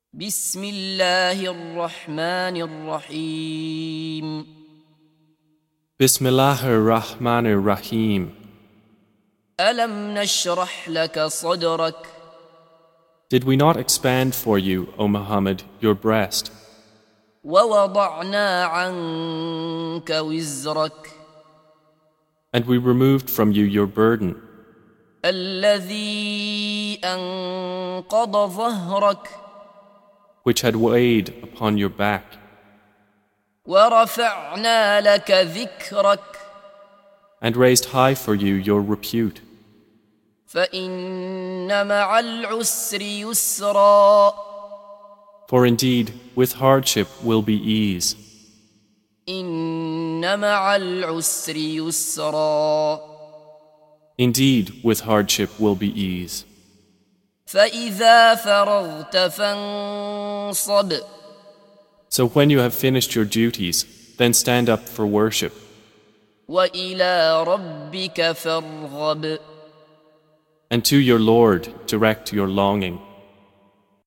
بسم الله الرحمن الرحيم Bismillah ar-Rahman ar-Rahim. ألم نشرح لك صدرك Did we not expand for you, O Muhammad, your breast, ووضعنا عنك وزرك and we removed from you your burden, الذي أنقض ظهرك which had weighed upon your back, ورفعنا لك ذكرك and raised high for you your repute? فإن مع العسر يسرا For indeed, with hardship will be ease. إن مع العسر يسرا Indeed, with hardship will be ease. فإذا فرغت فانصب So when you have finished your duties, then stand up for worship, وإلى ربك فارغب and to your Lord direct your longing.